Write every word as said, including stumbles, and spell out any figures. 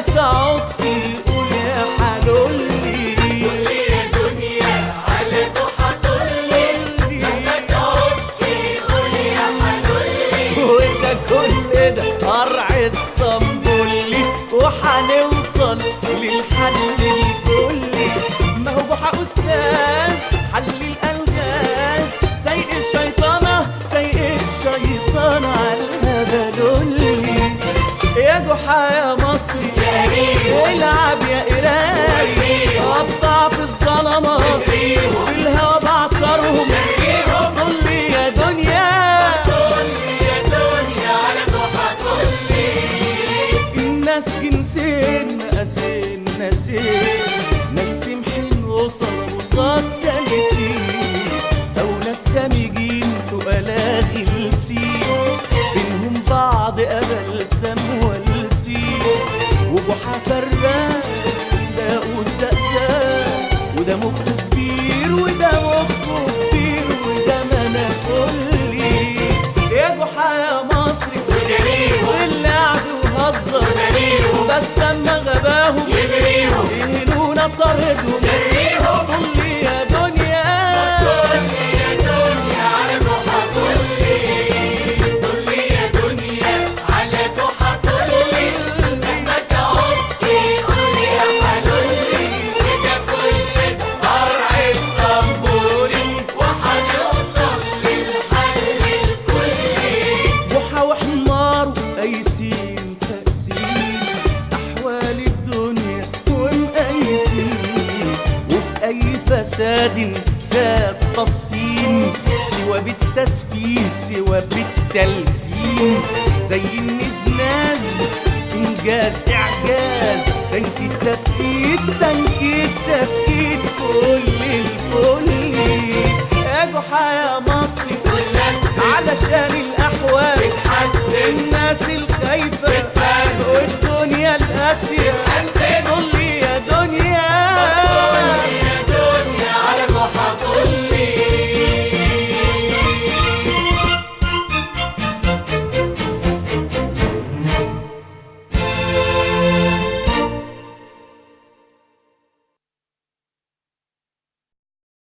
تعطي قول يا حلولي. قولي يا دنيا على ضحى طلي، مهما تعطي قولي يا حلولي. وده كل ده قرع اسطنبولي، وحنوصل للحل الكلي. ما هو بحق استاذ حل الالغاز، سايق الشيطانه سايق الشيطان على الهبلولي. يا جحا يا مصري يا ريم العب يا قراي، قطع في الظلمه في الهوا بعطرهم، طلي يا دنيا طلي يا دنيا على ضحى طلي. الناس جنسين مقاسين ناسين، ناس سمحين وصل وصاد سلسين، أو ناس سامجين تقلا غلسين، بينهم بعض قبل سم والسين. وجحا فراس ده وده ازاز، وده مخه كبير وده مخه كبير وده منافولي. يا جحا يا مصري ونريهم واللي قعد وهزر ونريهم بس اما غباهم يجريهم يهنونا طردهم. نريهم. طلي يا دنيا طلي يا دنيا على ضحى طلي، طلي يا دنيا على ضحى طلي. مهما تعطي قولي يا حلولي، وده كل ده قرع اسطنبولي، وحنوصل للحل الكلي. جحا وحمار قايسين فاقسين احوال الدنيا ومقايسين، وبأي فساد ساد تصين، سوى بالتسفيه سوى بالتلسين. زي النزناز انجاز اعجاز، تنكيد تبكيد تنكيد تبكيد كل الكل. يا جحا يا مصري والناس علشان الاحوال